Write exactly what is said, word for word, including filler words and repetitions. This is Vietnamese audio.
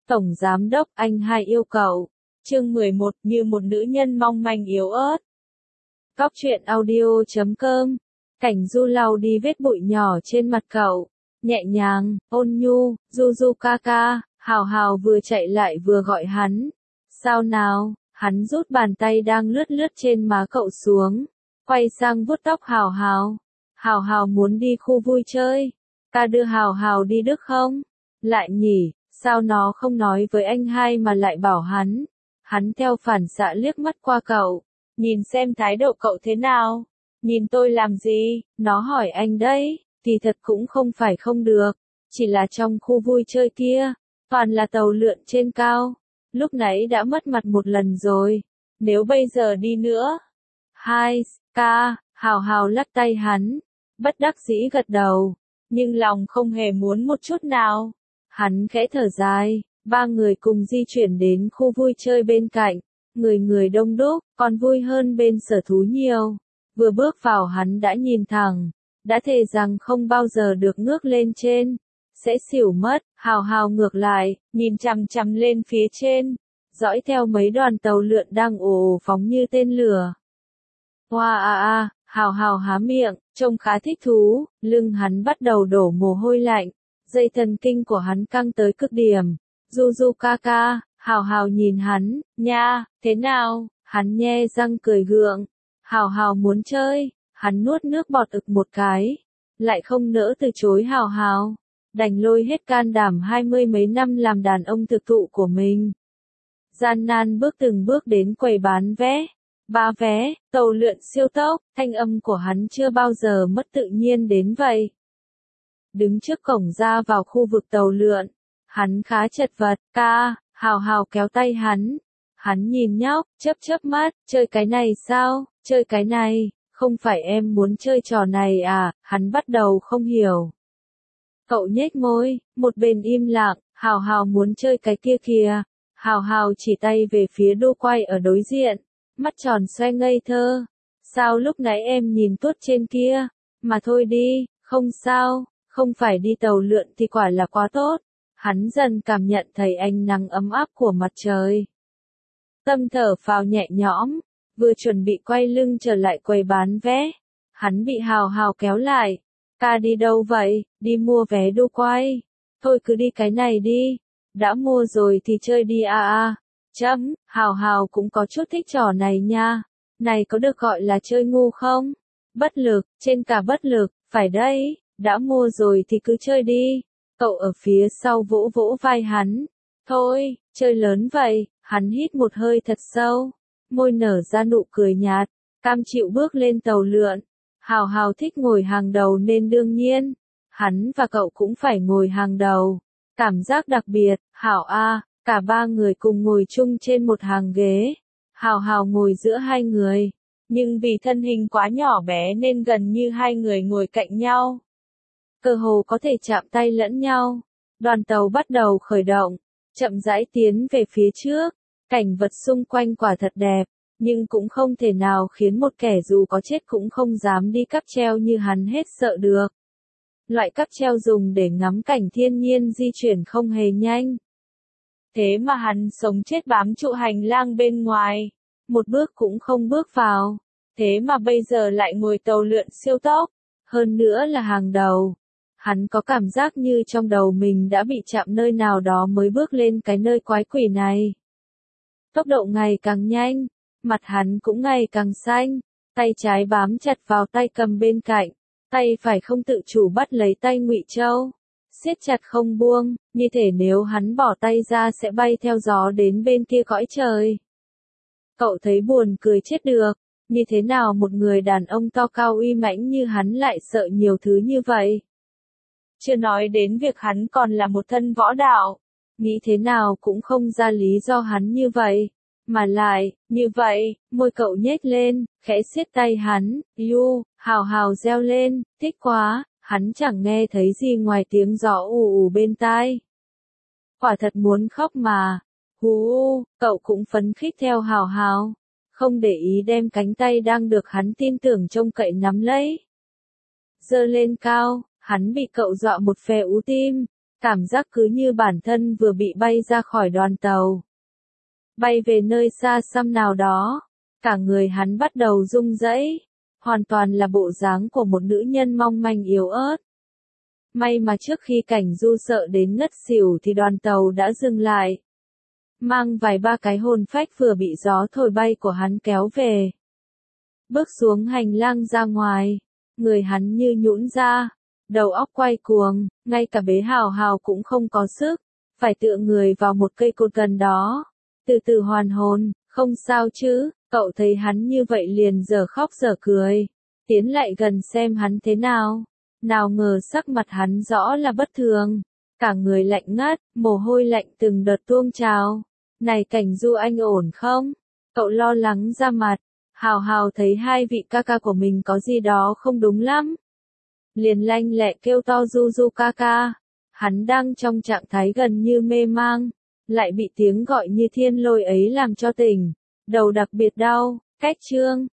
Tổng Giám đốc anh hai yêu cậu. Chương mười một, như một nữ nhân mong manh yếu ớt. Góc truyện audio chấm com. Cảnh Du lau đi vết bụi nhỏ trên mặt cậu. Nhẹ nhàng, ôn nhu, Du Du ca ca, Hào Hào vừa chạy lại vừa gọi hắn. Sao nào, hắn rút bàn tay đang lướt lướt trên má cậu xuống. Quay sang vuốt tóc Hào Hào. Hào Hào muốn đi khu vui chơi. Ca đưa Hào Hào đi được không? Lại nhỉ, sao nó không nói với anh hai mà lại bảo hắn? Hắn theo phản xạ liếc mắt qua cậu. Nhìn xem thái độ cậu thế nào? Nhìn tôi làm gì? Nó hỏi anh đấy. Thì thật cũng không phải không được. Chỉ là trong khu vui chơi kia, toàn là tàu lượn trên cao. Lúc nãy đã mất mặt một lần rồi. Nếu bây giờ đi nữa. Hai, ca, Hào Hào lắc tay hắn. Bất đắc dĩ gật đầu. Nhưng lòng không hề muốn một chút nào. Hắn khẽ thở dài. Ba người cùng di chuyển đến khu vui chơi bên cạnh. Người người đông đúc, còn vui hơn bên sở thú nhiều. Vừa bước vào hắn đã nhìn thẳng. Đã thề rằng không bao giờ được ngước lên trên. Sẽ xỉu mất. Hào Hào ngược lại, nhìn chằm chằm lên phía trên. Dõi theo mấy đoàn tàu lượn đang ồ ồ phóng như tên lửa. Hoa a a, Hào Hào há miệng, trông khá thích thú. Lưng hắn bắt đầu đổ mồ hôi lạnh. Dây thần kinh của hắn căng tới cực điểm. Du Du ca ca, Hào Hào nhìn hắn, nha, thế nào? Hắn nhe răng cười gượng. Hào Hào muốn chơi. Hắn nuốt nước bọt ực một cái. Lại không nỡ từ chối Hào Hào. Đành lôi hết can đảm hai mươi mấy năm làm đàn ông thực thụ của mình. Gian nan bước từng bước đến quầy bán vé. Ba vé, tàu lượn siêu tốc, thanh âm của hắn chưa bao giờ mất tự nhiên đến vậy. Đứng trước cổng ra vào khu vực tàu lượn. Hắn khá chật vật, ca, Hào Hào kéo tay hắn. Hắn nhìn nhóc, chớp chớp mắt, chơi cái này sao, chơi cái này, không phải em muốn chơi trò này à, hắn bắt đầu không hiểu. Cậu nhếch môi, một bên im lặng, Hào Hào muốn chơi cái kia kìa. Hào Hào chỉ tay về phía đô quay ở đối diện, mắt tròn xoe ngây thơ. Sao lúc nãy em nhìn tuốt trên kia, mà thôi đi, không sao, không phải đi tàu lượn thì quả là quá tốt. Hắn dần cảm nhận thấy ánh nắng ấm áp của mặt trời. Tâm thở phào nhẹ nhõm, vừa chuẩn bị quay lưng trở lại quầy bán vé. Hắn bị Hào Hào kéo lại. Ca đi đâu vậy? Đi mua vé đu quay. Thôi cứ đi cái này đi. Đã mua rồi thì chơi đi à à. Chấm, Hào Hào cũng có chút thích trò này nha. Này có được gọi là chơi ngu không? Bất lực, trên cả bất lực, phải đấy. Đã mua rồi thì cứ chơi đi. Cậu ở phía sau vỗ vỗ vai hắn. Thôi, chơi lớn vậy. Hắn hít một hơi thật sâu. Môi nở ra nụ cười nhạt. Cam chịu bước lên tàu lượn. Hào Hào thích ngồi hàng đầu nên đương nhiên. Hắn và cậu cũng phải ngồi hàng đầu. Cảm giác đặc biệt, Hảo a, cả ba người cùng ngồi chung trên một hàng ghế. Hào Hào ngồi giữa hai người. Nhưng vì thân hình quá nhỏ bé nên gần như hai người ngồi cạnh nhau. Cơ hồ có thể chạm tay lẫn nhau. Đoàn tàu bắt đầu khởi động, chậm rãi tiến về phía trước. Cảnh vật xung quanh quả thật đẹp, nhưng cũng không thể nào khiến một kẻ dù có chết cũng không dám đi cáp treo như hắn hết sợ được. Loại cáp treo dùng để ngắm cảnh thiên nhiên di chuyển không hề nhanh. Thế mà hắn sống chết bám trụ hành lang bên ngoài, một bước cũng không bước vào. Thế mà bây giờ lại ngồi tàu lượn siêu tốc, hơn nữa là hàng đầu. Hắn có cảm giác như trong đầu mình đã bị chạm nơi nào đó mới bước lên cái nơi quái quỷ này. Tốc độ ngày càng nhanh, mặt hắn cũng ngày càng xanh, tay trái bám chặt vào tay cầm bên cạnh, tay phải không tự chủ bắt lấy tay Ngụy Châu, siết chặt không buông, như thể nếu hắn bỏ tay ra sẽ bay theo gió đến bên kia cõi trời. Cậu thấy buồn cười chết được, như thế nào một người đàn ông to cao uy mãnh như hắn lại sợ nhiều thứ như vậy? Chưa nói đến việc hắn còn là một thân võ đạo. Nghĩ thế nào cũng không ra lý do hắn như vậy. Mà lại, như vậy, môi cậu nhếch lên, khẽ siết tay hắn, yu, Hào Hào reo lên, thích quá, hắn chẳng nghe thấy gì ngoài tiếng gió ù ù bên tai. Quả thật muốn khóc mà. Hú, cậu cũng phấn khích theo Hào Hào. Không để ý đem cánh tay đang được hắn tin tưởng trông cậy nắm lấy. Giơ lên cao, hắn bị cậu dọa một phe ú tim. Cảm giác cứ như bản thân vừa bị bay ra khỏi đoàn tàu. Bay về nơi xa xăm nào đó. Cả người hắn bắt đầu rung rẩy. Hoàn toàn là bộ dáng của một nữ nhân mong manh yếu ớt. May mà trước khi Cảnh Du sợ đến ngất xỉu thì đoàn tàu đã dừng lại. Mang vài ba cái hồn phách vừa bị gió thổi bay của hắn kéo về. Bước xuống hành lang ra ngoài. Người hắn như nhũn ra. Đầu óc quay cuồng, ngay cả bế hào hào cũng không có sức. Phải tựa người vào một cây cột gần đó. Từ từ hoàn hồn, không sao chứ, cậu thấy hắn như vậy liền giờ khóc giờ cười. Tiến lại gần xem hắn thế nào. Nào ngờ sắc mặt hắn rõ là bất thường. Cả người lạnh ngắt, mồ hôi lạnh từng đợt tuôn trào. Này Cảnh Du anh ổn không? Cậu lo lắng ra mặt. Hào hào thấy hai vị ca ca của mình có gì đó không đúng lắm. Liền lanh lẹ kêu to Du Du ca ca. Hắn đang trong trạng thái gần như mê mang. Lại bị tiếng gọi như thiên lôi ấy làm cho tỉnh. Đầu đặc biệt đau. Cách chương